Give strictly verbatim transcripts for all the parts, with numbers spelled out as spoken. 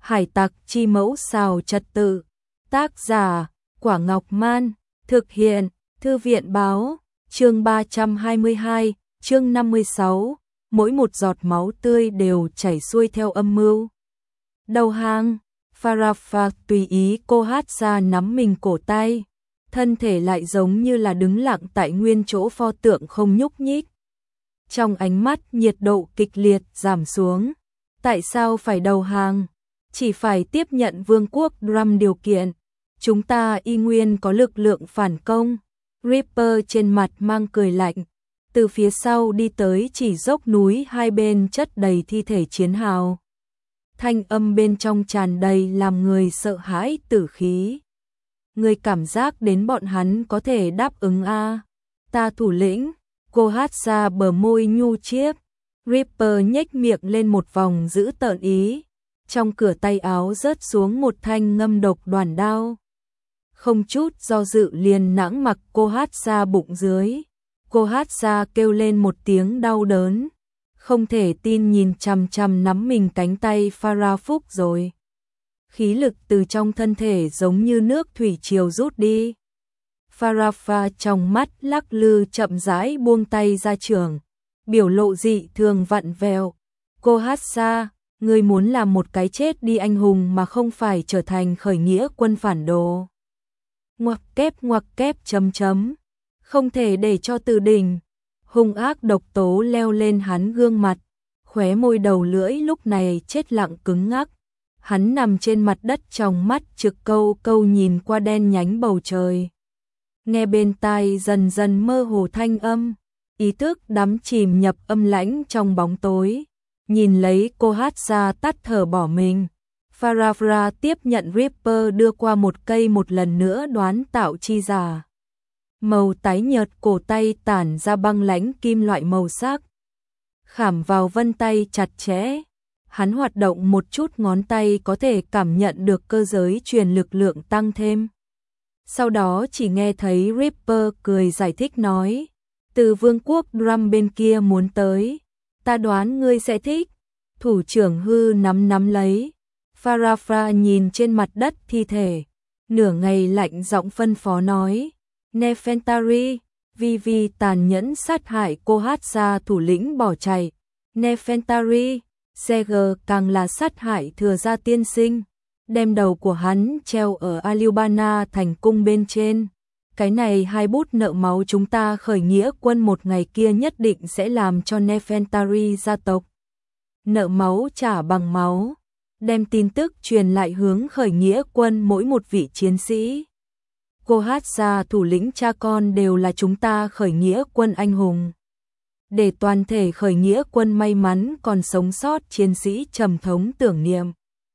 Hải tặc chi mẫu xào trật tự. Tác giả, Quả Ngọc Man. Thực hiện, Thư viện Báo. Chương ba trăm hai mươi hai, chương năm mươi sáu. Mỗi một giọt máu tươi đều chảy xuôi theo âm mưu. Đầu hàng, Farafah tùy ý cô hát ra nắm mình cổ tay. Thân thể lại giống như là đứng lặng tại nguyên chỗ pho tượng không nhúc nhích. Trong ánh mắt nhiệt độ kịch liệt giảm xuống. Tại sao phải đầu hàng? Chỉ phải tiếp nhận vương quốc Drum điều kiện. Chúng ta y nguyên có lực lượng phản công. Ripper trên mặt mang cười lạnh. Từ phía sau đi tới chỉ dốc núi hai bên chất đầy thi thể chiến hào. Thanh âm bên trong tràn đầy làm người sợ hãi tử khí. Người cảm giác đến bọn hắn có thể đáp ứng a à. Ta thủ lĩnh. Cô hát ra bờ môi nhu chiếc. Ripper nhếch miệng lên một vòng giữ tợn ý. Trong cửa tay áo rớt xuống một thanh ngâm độc đoàn đao. Không chút do dự liền nãng mặc cô hát ra bụng dưới. Cô hát ra kêu lên một tiếng đau đớn. Không thể tin nhìn chằm chằm nắm mình cánh tay Farafah rồi. Khí lực từ trong thân thể giống như nước thủy triều rút đi. Farafah trong mắt lắc lư chậm rãi buông tay ra trường. Biểu lộ dị thường vặn vẹo. Cô hát ra, ngươi muốn làm một cái chết đi anh hùng mà không phải trở thành khởi nghĩa quân phản đồ. Ngoặc kép ngoặc kép chấm chấm. Không thể để cho Từ Đình. Hung ác độc tố leo lên hắn gương mặt. Khóe môi đầu lưỡi lúc này chết lặng cứng ngắc. Hắn nằm trên mặt đất trong mắt trực câu câu nhìn qua đen nhánh bầu trời. Nghe bên tai dần dần mơ hồ thanh âm. Ý thức đắm chìm nhập âm lãnh trong bóng tối. Nhìn lấy cô hát ra tắt thở bỏ mình. Farafah tiếp nhận Ripper đưa qua một cây một lần nữa đoán tạo chi giả. Màu tái nhợt cổ tay tản ra băng lãnh kim loại màu sắc. Khảm vào vân tay chặt chẽ. Hắn hoạt động một chút ngón tay có thể cảm nhận được cơ giới truyền lực lượng tăng thêm. Sau đó chỉ nghe thấy Ripper cười giải thích nói. Từ vương quốc Drum bên kia muốn tới. Ta đoán ngươi sẽ thích. Thủ trưởng hư nắm nắm lấy. Farafah nhìn trên mặt đất thi thể. Nửa ngày lạnh giọng phân phó nói. Nefertari, Vivi tàn nhẫn sát hại cô hát ra thủ lĩnh bỏ chạy. Nefertari, Seger càng là sát hại thừa gia tiên sinh. Đem đầu của hắn treo ở Alubana thành cung bên trên. Cái này hai bút nợ máu chúng ta khởi nghĩa quân một ngày kia nhất định sẽ làm cho Nefertari gia tộc. Nợ máu trả bằng máu. Đem tin tức truyền lại hướng khởi nghĩa quân mỗi một vị chiến sĩ. Cô hát ra thủ lĩnh cha con đều là chúng ta khởi nghĩa quân anh hùng. Để toàn thể khởi nghĩa quân may mắn còn sống sót chiến sĩ trầm thống tưởng niệm.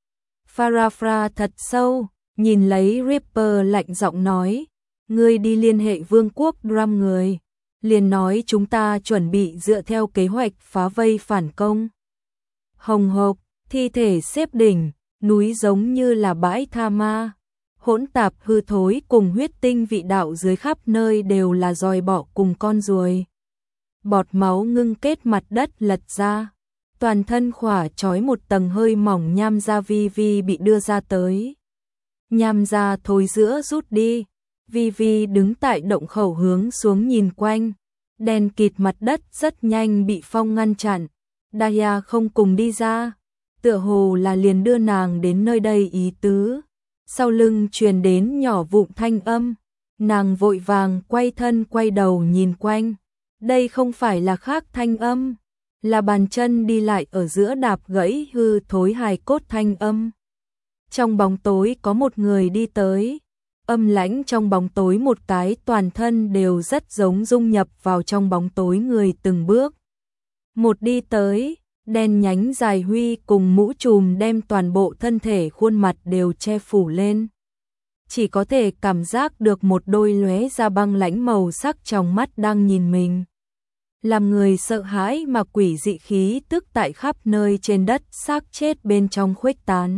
Farafah thật sâu, nhìn lấy Ripper lạnh giọng nói. Ngươi đi liên hệ vương quốc Drum người. Liền nói chúng ta chuẩn bị dựa theo kế hoạch phá vây phản công. Hồng hộc, thi thể xếp đỉnh, núi giống như là bãi tha ma. Hỗn tạp hư thối cùng huyết tinh vị đạo dưới khắp nơi đều là dòi bọ cùng con ruồi. Bọt máu ngưng kết mặt đất lật ra. Toàn thân khỏa trói một tầng hơi mỏng nham da Vivi bị đưa ra tới. Nham da thối giữa rút đi. Vivi đứng tại động khẩu hướng xuống nhìn quanh. Đèn kịt mặt đất rất nhanh bị phong ngăn chặn. Daya không cùng đi ra. Tựa hồ là liền đưa nàng đến nơi đây ý tứ. Sau lưng truyền đến nhỏ vụn thanh âm. Nàng vội vàng quay thân quay đầu nhìn quanh. Đây không phải là khác thanh âm. Là bàn chân đi lại ở giữa đạp gãy hư thối hài cốt thanh âm. Trong bóng tối có một người đi tới. Âm lãnh trong bóng tối một cái toàn thân đều rất giống dung nhập vào trong bóng tối người từng bước. Một đi tới, đen nhánh dài huy cùng mũ trùm đem toàn bộ thân thể khuôn mặt đều che phủ lên. Chỉ có thể cảm giác được một đôi lóe ra băng lãnh màu sắc trong mắt đang nhìn mình. Làm người sợ hãi mà quỷ dị khí tức tại khắp nơi trên đất xác chết bên trong khuếch tán.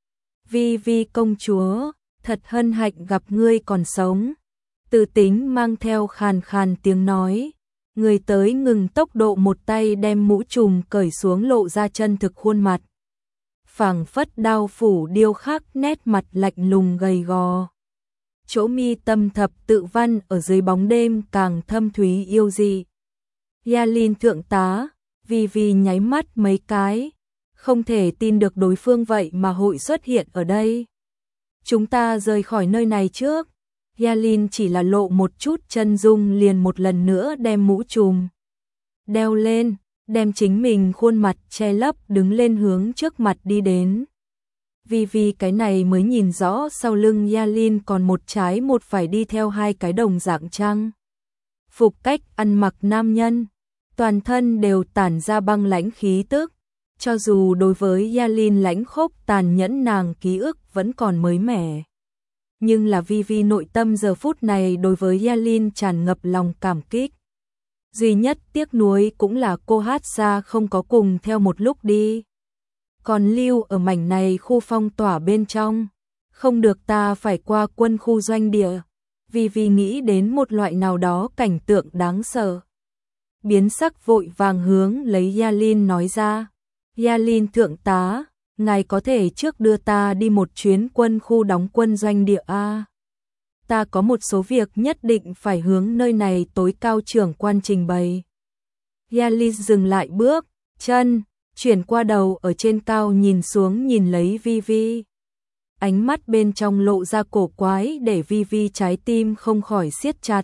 Vi Vi công chúa, thật hân hạnh gặp ngươi còn sống. Từ Tính mang theo khàn khàn tiếng nói. Người tới ngừng tốc độ một tay đem mũ trùm cởi xuống lộ ra chân thực khuôn mặt. phảng phất đao phủ điêu khắc nét mặt lạnh lùng gầy gò. Chỗ mi tâm thập tự văn ở dưới bóng đêm càng thâm thúy yêu dị. Yalin thượng tá, vì vì nháy mắt mấy cái, không thể tin được đối phương vậy mà hội xuất hiện ở đây. Chúng ta rời khỏi nơi này trước. Yalin chỉ là lộ một chút chân dung liền một lần nữa đem mũ trùm đeo lên, đem chính mình khuôn mặt che lấp đứng lên hướng trước mặt đi đến. Vì vì cái này mới nhìn rõ sau lưng Yalin còn một trái một phải đi theo hai cái đồng dạng trang phục cách ăn mặc nam nhân, toàn thân đều tản ra băng lãnh khí tức. Cho dù đối với Yalin lãnh khốc tàn nhẫn nàng ký ức vẫn còn mới mẻ. Nhưng là Vi Vi nội tâm giờ phút này đối với Yalin tràn ngập lòng cảm kích. Duy nhất tiếc nuối cũng là cô Hát Xa không có cùng theo một lúc đi. Còn lưu ở mảnh này khu phong tỏa bên trong. Không được ta phải qua quân khu doanh địa. Vi Vi nghĩ đến một loại nào đó cảnh tượng đáng sợ. Biến sắc vội vàng hướng lấy Yalin nói ra. Yalin thượng tá, ngài có thể trước đưa ta đi một chuyến quân khu đóng quân doanh địa A. Ta có một số việc nhất định phải hướng nơi này tối cao trưởng quan trình bày. Yalin dừng lại bước, chân, chuyển qua đầu ở trên cao nhìn xuống nhìn lấy Vi Vi. Ánh mắt bên trong lộ ra cổ quái để Vi Vi trái tim không khỏi siết chặt.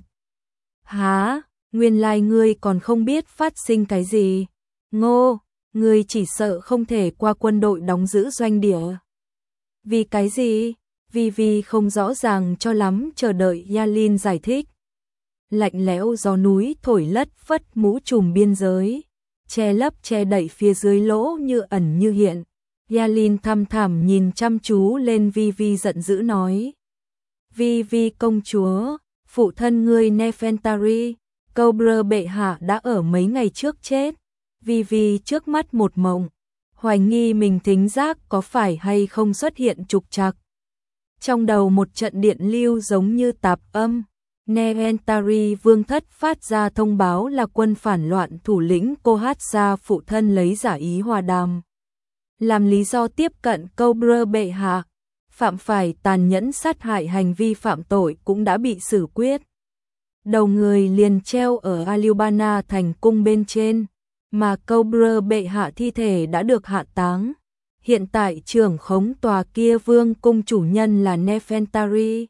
Hả, nguyên lai ngươi còn không biết phát sinh cái gì. Ngô, ngươi chỉ sợ không thể qua quân đội đóng giữ doanh địa. Vì cái gì? Vi Vi không rõ ràng cho lắm chờ đợi Yalin giải thích. Lạnh lẽo gió núi thổi lất phất mũ trùm biên giới, che lấp che đậy phía dưới lỗ như ẩn như hiện. Yalin thăm thẳm nhìn chăm chú lên Vi Vi giận dữ nói. Vi Vi công chúa, phụ thân ngươi Nefertari, Cobra bệ hạ đã ở mấy ngày trước chết. Vi Vi trước mắt một mộng, hoài nghi mình thính giác có phải hay không xuất hiện trục trặc. Trong đầu một trận điện lưu giống như tạp âm. Nefertari vương thất phát ra thông báo là quân phản loạn thủ lĩnh cô Hát Xa phụ thân lấy giả ý hòa đàm. Làm lý do tiếp cận Cobra bệ hạ, phạm phải tàn nhẫn sát hại hành vi phạm tội cũng đã bị xử quyết. Đầu người liền treo ở Alubana thành cung bên trên, mà Cobra bệ hạ thi thể đã được hạ táng. Hiện tại trưởng khống tòa kia vương cung chủ nhân là Nefertari.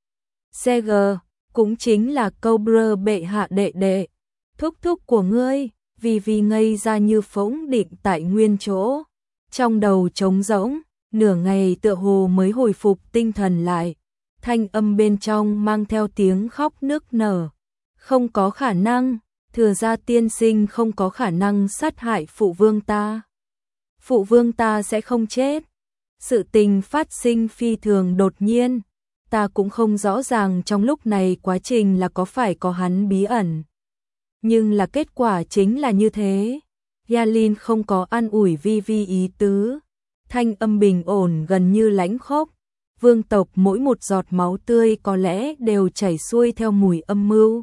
xê giê, cũng chính là Cobra bệ hạ đệ đệ, thúc thúc của ngươi. Vì vì ngây ra như phỗng định tại nguyên chỗ. Trong đầu trống rỗng, nửa ngày tựa hồ mới hồi phục tinh thần lại. Thanh âm bên trong mang theo tiếng khóc nức nở. Không có khả năng, thừa gia tiên sinh không có khả năng sát hại phụ vương ta. Phụ vương ta sẽ không chết. Sự tình phát sinh phi thường đột nhiên. Ta cũng không rõ ràng trong lúc này quá trình là có phải có hắn bí ẩn. Nhưng là kết quả chính là như thế. Yalin không có an ủi Vi Vi ý tứ. Thanh âm bình ổn gần như lãnh khốc. Vương tộc mỗi một giọt máu tươi có lẽ đều chảy xuôi theo mùi âm mưu.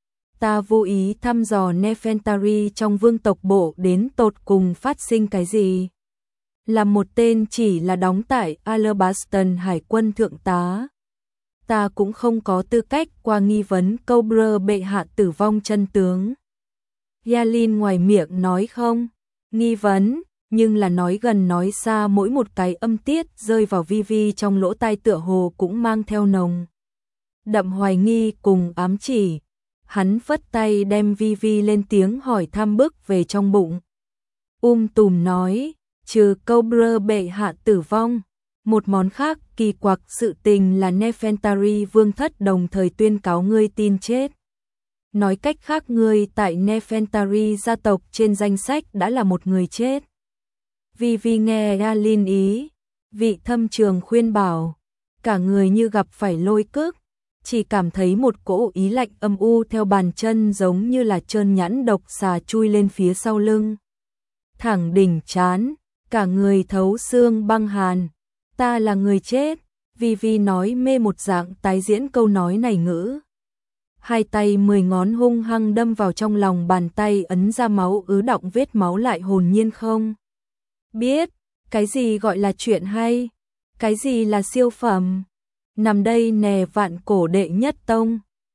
Ta vô ý thăm dò Nefertari trong vương tộc bộ đến tột cùng phát sinh cái gì. Là một tên chỉ là đóng tại Alabaston hải quân thượng tá. Ta cũng không có tư cách qua nghi vấn Cobra bệ hạ tử vong chân tướng. Yalin ngoài miệng nói không, nghi vấn, nhưng là nói gần nói xa mỗi một cái âm tiết rơi vào Vi Vi trong lỗ tai tựa hồ cũng mang theo nồng đậm hoài nghi cùng ám chỉ. Hắn phất tay đem Vi Vi lên tiếng hỏi thăm bước về trong bụng. Um tùm nói, trừ Cobra bệ hạ tử vong, một món khác kỳ quặc sự tình là Nefertari vương thất đồng thời tuyên cáo ngươi tin chết. Nói cách khác ngươi tại Nefertari gia tộc trên danh sách đã là một người chết. Vi Vi nghe Yalin ý, vị thâm trường khuyên bảo, cả người như gặp phải lôi cước, chỉ cảm thấy một cỗ ý lạnh âm u theo bàn chân giống như là trơn nhẵn độc xà chui lên phía sau lưng. Thẳng đỉnh trán, cả người thấu xương băng hàn. Ta là người chết, Vi Vi nói mê một dạng tái diễn câu nói này ngữ. Hai tay mười ngón hung hăng đâm vào trong lòng bàn tay ấn ra máu ứ đọng vết máu lại hồn nhiên không biết, Cái gì gọi là chuyện hay? Cái gì là siêu phẩm? Nằm đây nè vạn cổ đệ nhất tông.